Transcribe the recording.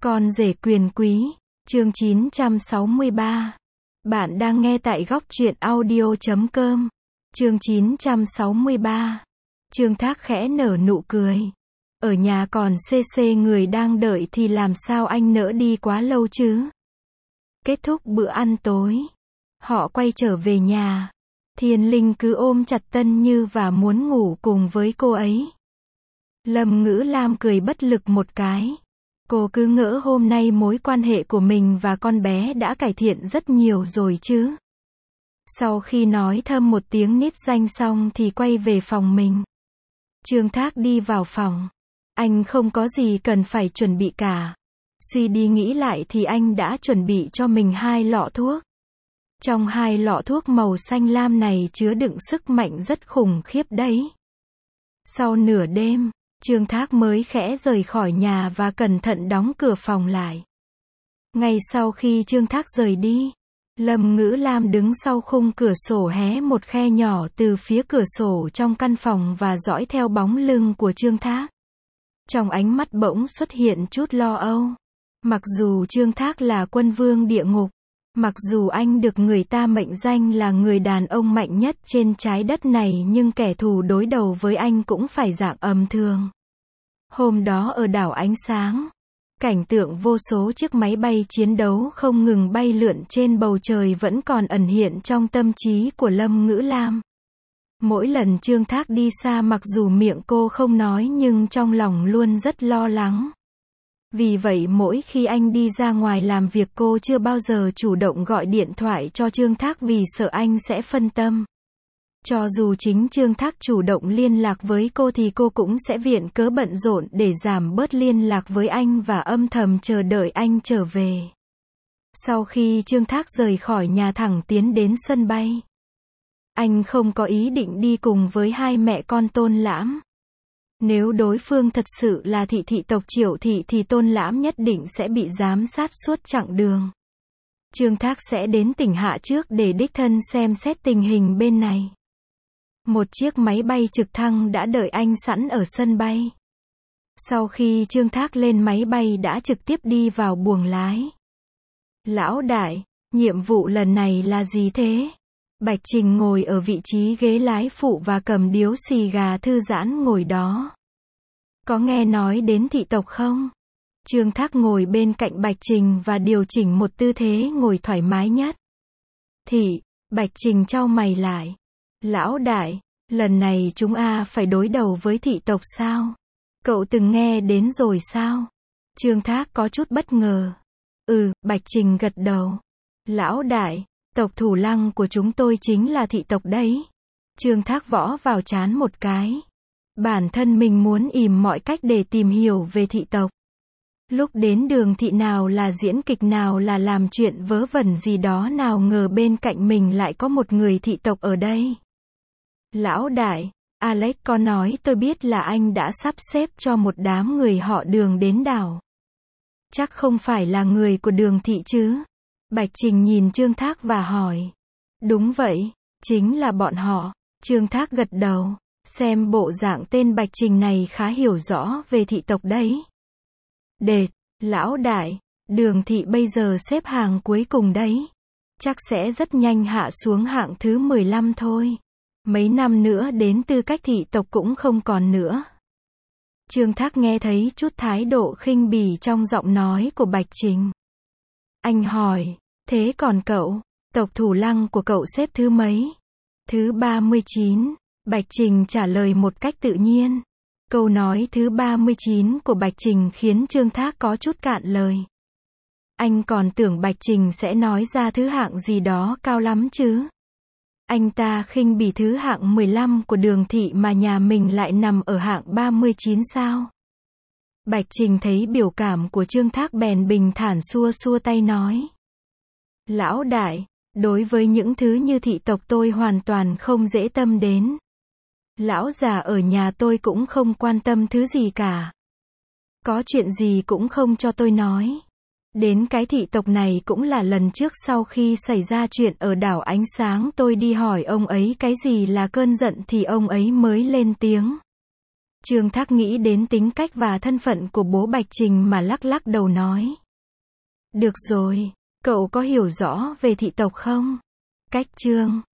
Con rể quyền quý, chương 963. Bạn đang nghe tại góc truyện audio.com. Chương 963. Trương Thác khẽ nở nụ cười. Ở nhà còn xê người đang đợi thì làm sao anh nỡ đi quá lâu chứ? Kết thúc bữa ăn tối, họ quay trở về nhà. Thiên Linh cứ ôm chặt Tân Như và muốn ngủ cùng với cô ấy. Lâm Ngữ Lam cười bất lực một cái. Cô cứ ngỡ hôm nay mối quan hệ của mình và con bé đã cải thiện rất nhiều rồi chứ. Sau khi nói thầm một tiếng nít danh xong thì quay về phòng mình. Trương Thác đi vào phòng. Anh không có gì cần phải chuẩn bị cả. Suy đi nghĩ lại thì anh đã chuẩn bị cho mình 2 lọ thuốc. Trong 2 lọ thuốc màu xanh lam này chứa đựng sức mạnh rất khủng khiếp đấy. Sau nửa đêm, Trương Thác mới khẽ rời khỏi nhà và cẩn thận đóng cửa phòng lại. Ngay sau khi Trương Thác rời đi, Lâm Ngữ Lam đứng sau khung cửa sổ hé một khe nhỏ từ phía cửa sổ trong căn phòng và dõi theo bóng lưng của Trương Thác. Trong ánh mắt bỗng xuất hiện chút lo âu. Mặc dù Trương Thác là quân vương địa ngục, mặc dù anh được người ta mệnh danh là người đàn ông mạnh nhất trên trái đất này, nhưng kẻ thù đối đầu với anh cũng phải dạng thường. Hôm đó ở đảo Ánh Sáng, cảnh tượng vô số chiếc máy bay chiến đấu không ngừng bay lượn trên bầu trời vẫn còn ẩn hiện trong tâm trí của Lâm Ngữ Lam. Mỗi lần Trương Thác đi xa, mặc dù miệng cô không nói nhưng trong lòng luôn rất lo lắng. Vì vậy mỗi khi anh đi ra ngoài làm việc, cô chưa bao giờ chủ động gọi điện thoại cho Trương Thác vì sợ anh sẽ phân tâm. Cho dù chính Trương Thác chủ động liên lạc với cô thì cô cũng sẽ viện cớ bận rộn để giảm bớt liên lạc với anh và âm thầm chờ đợi anh trở về. Sau khi Trương Thác rời khỏi nhà thẳng tiến đến sân bay. Anh không có ý định đi cùng với 2 mẹ con Tôn Lãm. Nếu đối phương thật sự là thị tộc Triệu thị thì Tôn Lãm nhất định sẽ bị giám sát suốt chặng đường. Trương Thác sẽ đến tỉnh Hạ trước để đích thân xem xét tình hình bên này. Một chiếc máy bay trực thăng đã đợi anh sẵn ở sân bay. Sau khi Trương Thác lên máy bay đã trực tiếp đi vào buồng lái. Lão đại, nhiệm vụ lần này là gì thế? Bạch Trình ngồi ở vị trí ghế lái phụ và cầm điếu xì gà thư giãn ngồi đó. Có nghe nói đến thị tộc không? Trương Thác ngồi bên cạnh Bạch Trình và điều chỉnh một tư thế ngồi thoải mái nhất. Bạch Trình chau mày lại. Lão đại, lần này chúng phải đối đầu với thị tộc sao? Cậu từng nghe đến rồi sao? Trương Thác có chút bất ngờ. Bạch Trình gật đầu. Lão đại, tộc Thủ Lăng của chúng tôi chính là thị tộc đấy. Trương Thác võ vào trán một cái. Bản thân mình muốn ìm mọi cách để tìm hiểu về thị tộc. Lúc đến Đường Thị nào là diễn kịch, nào là làm chuyện vớ vẩn gì đó, nào ngờ bên cạnh mình lại có một người thị tộc ở đây. Lão đại, Alex có nói tôi biết là anh đã sắp xếp cho một đám người họ Đường đến đảo. Chắc không phải là người của Đường Thị chứ? Bạch Trình nhìn Trương Thác và hỏi. Đúng vậy, chính là bọn họ. Trương Thác gật đầu. Xem bộ dạng tên Bạch Trình này khá hiểu rõ về thị tộc đấy. Lão đại, Đường Thị bây giờ xếp hàng cuối cùng đấy. Chắc sẽ rất nhanh hạ xuống hạng thứ 15 thôi. Mấy năm nữa đến tư cách thị tộc cũng không còn nữa. Trương Thác nghe thấy chút thái độ khinh bỉ trong giọng nói của Bạch Trình. Anh hỏi, thế còn cậu, tộc Thủ Lăng của cậu xếp thứ mấy? Thứ 39. Bạch Trình trả lời một cách tự nhiên. Câu nói thứ 39 của Bạch Trình khiến Trương Thác có chút cạn lời. Anh còn tưởng Bạch Trình sẽ nói ra thứ hạng gì đó cao lắm chứ. Anh ta khinh bỉ thứ hạng 15 của Đường Thị mà nhà mình lại nằm ở hạng 39 sao? Bạch Trình thấy biểu cảm của Trương Thác bèn bình thản xua xua tay nói. Lão đại, đối với những thứ như thị tộc tôi hoàn toàn không dễ tâm đến. Lão già ở nhà tôi cũng không quan tâm thứ gì cả. Có chuyện gì cũng không cho tôi nói. Đến cái thị tộc này cũng là lần trước sau khi xảy ra chuyện ở đảo Ánh Sáng, tôi đi hỏi ông ấy cái gì là cơn giận thì ông ấy mới lên tiếng. Trương Thác nghĩ đến tính cách và thân phận của bố Bạch Trình mà lắc lắc đầu nói. Được rồi, cậu có hiểu rõ về thị tộc không? Cách Trương